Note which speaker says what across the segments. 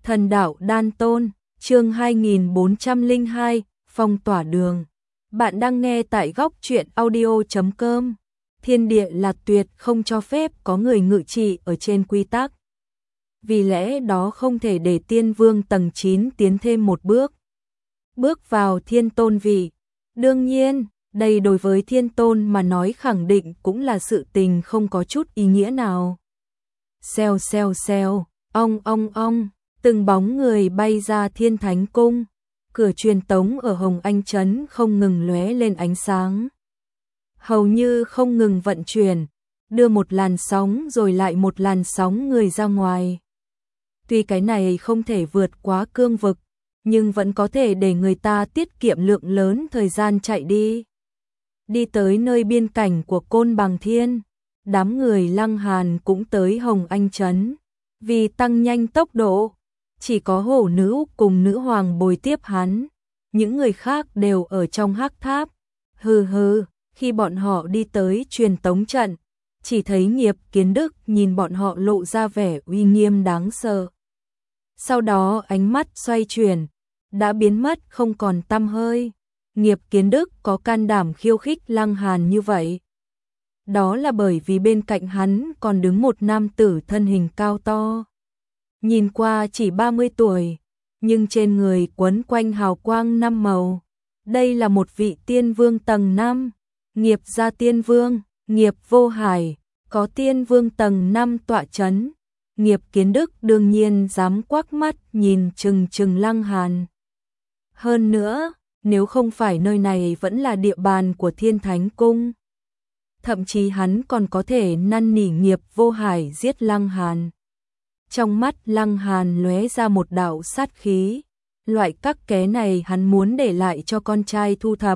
Speaker 1: Thần đạo đan tôn, chương 2402, phong tỏa đường. Bạn đang nghe tại góc truyện audio.com. Thiên địa là tuyệt, không cho phép có người ngự trị ở trên quy tắc. Vì lẽ đó không thể để tiên vương tầng 9 tiến thêm một bước. Bước vào thiên tôn vị. Đương nhiên, đây đối với thiên tôn mà nói khẳng định cũng là sự tình không có chút ý nghĩa nào. Xèo xèo xèo, ong, từng bóng người bay ra Thiên Thánh Cung, cửa truyền tống ở Hồng Anh Trấn không ngừng lóe lên ánh sáng. Hầu như không ngừng vận chuyển, đưa một làn sóng rồi lại một làn sóng người ra ngoài. Tuy cái này không thể vượt quá cương vực, nhưng vẫn có thể để người ta tiết kiệm lượng lớn thời gian chạy đi. Đi tới nơi biên cảnh của Côn Bằng Thiên, đám người Lăng Hàn cũng tới Hồng Anh Trấn. Vì tăng nhanh tốc độ, chỉ có hổ nữ cùng nữ hoàng bồi tiếp hắn, những người khác đều ở trong hắc tháp. Khi bọn họ đi tới truyền tống trận, chỉ thấy Nghiệp Kiến Đức nhìn bọn họ lộ ra vẻ uy nghiêm đáng sợ. Sau đó ánh mắt xoay chuyển, đã biến mất không còn tăm hơi. Nghiệp Kiến Đức có can đảm khiêu khích Lăng Hàn như vậy. Đó là bởi vì bên cạnh hắn còn đứng một nam tử thân hình cao to. Nhìn qua chỉ 30 tuổi, nhưng trên người quấn quanh hào quang năm màu. Đây là một vị tiên vương tầng 5, Nghiệp gia tiên vương, Nghiệp Vô Hải, có tiên vương tầng 5 tọa chấn. Nghiệp Kiến Đức đương nhiên dám quắc mắt nhìn chừng Lăng Hàn. Hơn nữa, nếu không phải nơi này vẫn là địa bàn của Thiên Thánh Cung, thậm chí hắn còn có thể năn nỉ Nghiệp Vô Hải giết Lăng Hàn. Trong mắt Lăng Hàn lóe ra một đạo sát khí, loại các ké này hắn muốn để lại cho con trai thu thập.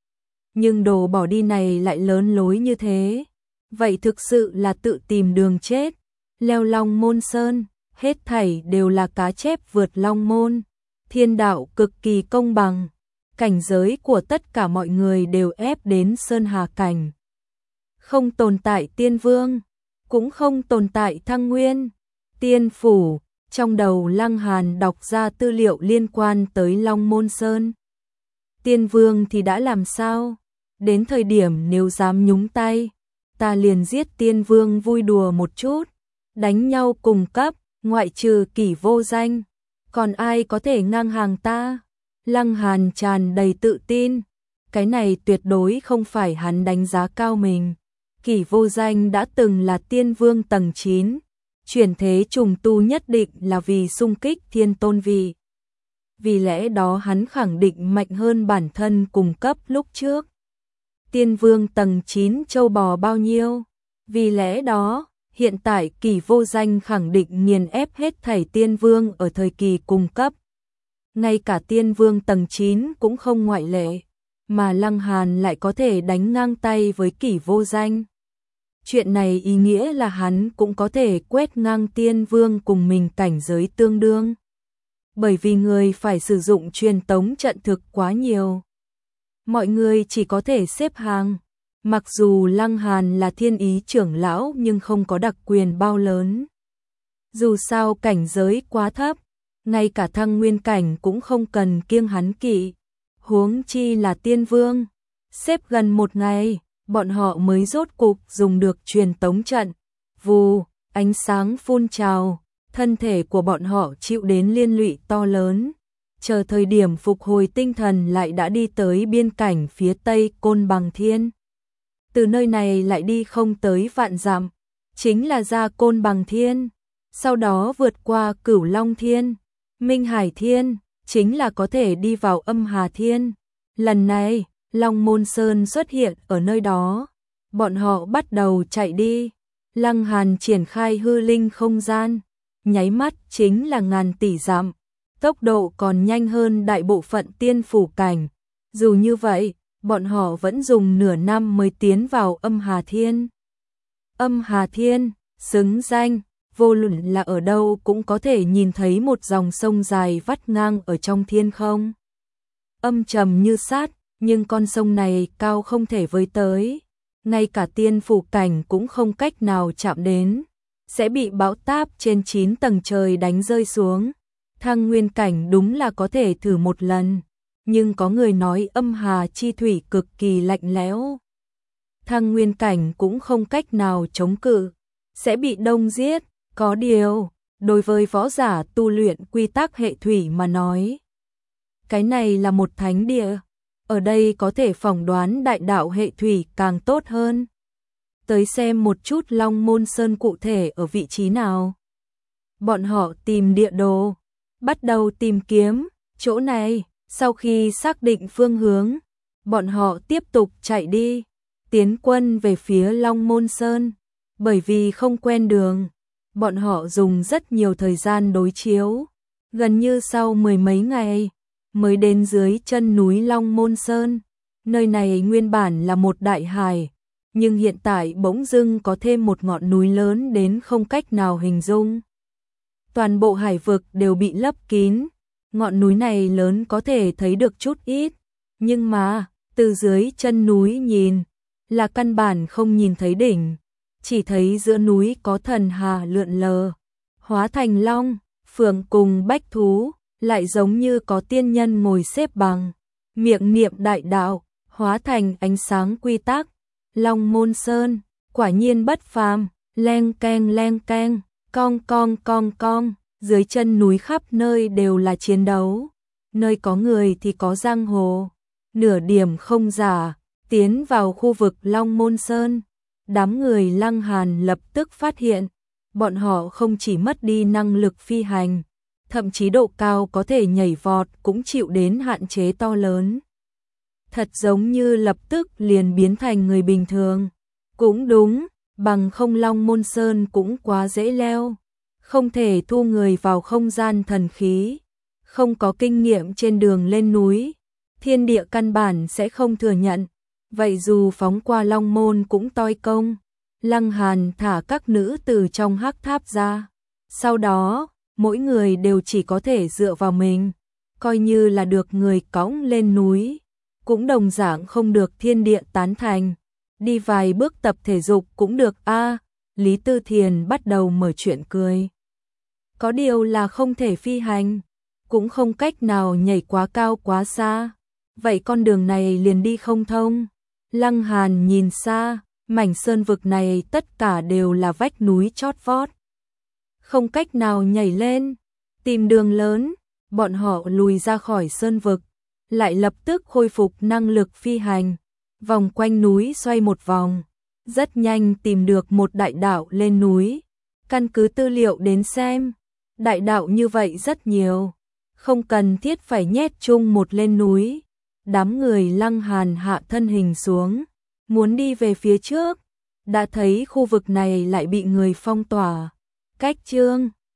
Speaker 1: Nhưng đồ bỏ đi này lại lớn lối như thế, vậy thực sự là tự tìm đường chết. Leo Long Môn Sơn, hết thảy đều là cá chép vượt Long Môn, thiên đạo cực kỳ công bằng, cảnh giới của tất cả mọi người đều ép đến Sơn Hà Cảnh. Không tồn tại tiên vương, cũng không tồn tại thăng nguyên. Tiên phủ, trong đầu Lăng Hàn đọc ra tư liệu liên quan tới Long Môn Sơn. Tiên vương thì đã làm sao? Đến thời điểm nếu dám nhúng tay, ta liền giết tiên vương vui đùa một chút, đánh nhau cùng cấp, ngoại trừ Kỷ Vô Danh. Còn ai có thể ngang hàng ta? Lăng Hàn tràn đầy tự tin, cái này tuyệt đối không phải hắn đánh giá cao mình. Kỷ Vô Danh đã từng là tiên vương tầng 9. Chuyển thế trùng tu nhất định là vì xung kích thiên tôn vị. Vì lẽ đó hắn khẳng định mạnh hơn bản thân cùng cấp lúc trước. Tiên vương tầng 9 châu bò bao nhiêu? Vì lẽ đó, hiện tại Kỷ Vô Danh khẳng định nghiền ép hết thảy tiên vương ở thời kỳ cùng cấp. Ngay cả tiên vương tầng 9 cũng không ngoại lệ, mà Lăng Hàn lại có thể đánh ngang tay với Kỷ Vô Danh. Chuyện này ý nghĩa là hắn cũng có thể quét ngang tiên vương cùng mình cảnh giới tương đương. Bởi vì người phải sử dụng truyền tống trận thực quá nhiều. Mọi người chỉ có thể xếp hàng. Mặc dù Lăng Hàn là thiên ý trưởng lão nhưng không có đặc quyền bao lớn. Dù sao cảnh giới quá thấp, ngay cả thăng nguyên cảnh cũng không cần kiêng hắn kỵ. Huống chi là tiên vương. Xếp gần một ngày, bọn họ mới rốt cục dùng được truyền tống trận. Vù, ánh sáng phun trào, thân thể của bọn họ chịu đến liên lụy to lớn. Chờ thời điểm phục hồi tinh thần lại đã đi tới biên cảnh phía tây Côn Bằng Thiên. Từ nơi này lại đi không tới vạn dặm, chính là ra Côn Bằng Thiên. Sau đó vượt qua Cửu Long Thiên, Minh Hải Thiên, chính là có thể đi vào Âm Hà Thiên. Lần này, Long Môn Sơn xuất hiện ở nơi đó. Bọn họ bắt đầu chạy đi. Lăng Hàn triển khai hư linh không gian, nháy mắt chính là ngàn tỷ dặm. Tốc độ còn nhanh hơn đại bộ phận tiên phủ cảnh. Dù như vậy, bọn họ vẫn dùng nửa năm mới tiến vào Âm Hà Thiên. Âm Hà Thiên, xứng danh, vô luận là ở đâu cũng có thể nhìn thấy một dòng sông dài vắt ngang ở trong thiên không. Âm trầm như sát, nhưng con sông này cao không thể với tới. Ngay cả tiên phủ cảnh cũng không cách nào chạm đến. Sẽ bị bão táp trên 9 tầng trời đánh rơi xuống. Thăng nguyên cảnh đúng là có thể thử một lần, nhưng có người nói âm hà chi thủy cực kỳ lạnh lẽo. Thăng nguyên cảnh cũng không cách nào chống cự, sẽ bị đông giết. Có điều, đối với võ giả tu luyện quy tắc hệ thủy mà nói, cái này là một thánh địa, ở đây có thể phỏng đoán đại đạo hệ thủy càng tốt hơn. Tới xem một chút Long Môn Sơn cụ thể ở vị trí nào. Bọn họ tìm địa đồ, bắt đầu tìm kiếm chỗ này, sau khi xác định phương hướng, bọn họ tiếp tục chạy đi, tiến quân về phía Long Môn Sơn. Bởi vì không quen đường, bọn họ dùng rất nhiều thời gian đối chiếu, gần như sau 10 mấy ngày mới đến dưới chân núi Long Môn Sơn. Nơi này nguyên bản là một đại hải, nhưng hiện tại bỗng dưng có thêm một ngọn núi lớn đến không cách nào hình dung. Toàn bộ hải vực đều bị lấp kín, ngọn núi này lớn có thể thấy được chút ít, nhưng mà từ dưới chân núi nhìn là căn bản không nhìn thấy đỉnh, chỉ thấy giữa núi có thần hà lượn lờ, hóa thành long, phượng cùng bách thú, lại giống như có tiên nhân ngồi xếp bằng, miệng niệm đại đạo, hóa thành ánh sáng quy tắc. Long Môn Sơn, quả nhiên bất phàm, leng keng, cong cong, dưới chân núi khắp nơi đều là chiến đấu, nơi có người thì có giang hồ, nửa điểm không giả. Tiến vào khu vực Long Môn Sơn, đám người Lăng Hàn lập tức phát hiện, bọn họ không chỉ mất đi năng lực phi hành, thậm chí độ cao có thể nhảy vọt cũng chịu đến hạn chế to lớn. Thật giống như lập tức liền biến thành người bình thường. Cũng đúng, bằng không Long Môn Sơn cũng quá dễ leo, không thể thu người vào không gian thần khí, không có kinh nghiệm trên đường lên núi, thiên địa căn bản sẽ không thừa nhận. Vậy dù phóng qua Long Môn cũng toi công. Lăng Hàn thả các nữ từ trong hắc tháp ra, sau đó mỗi người đều chỉ có thể dựa vào mình, coi như là được người cõng lên núi, cũng đồng dạng không được thiên địa tán thành. Đi vài bước tập thể dục cũng được a. Lý Tư Thiền bắt đầu mở chuyện cười. Có điều là không thể phi hành, cũng không cách nào nhảy quá cao quá xa, vậy con đường này liền đi không thông. Lăng Hàn nhìn xa, mảnh sơn vực này tất cả đều là vách núi chót vót, không cách nào nhảy lên. Tìm đường lớn, bọn họ lùi ra khỏi sơn vực, lại lập tức khôi phục năng lực phi hành, vòng quanh núi xoay một vòng, rất nhanh tìm được một đại đạo lên núi. Căn cứ tư liệu đến xem, đại đạo như vậy rất nhiều, không cần thiết phải nhét chung một lên núi. Đám người Lăng Hàn hạ thân hình xuống, muốn đi về phía trước, đã thấy khu vực này lại bị người phong tỏa. Cách chương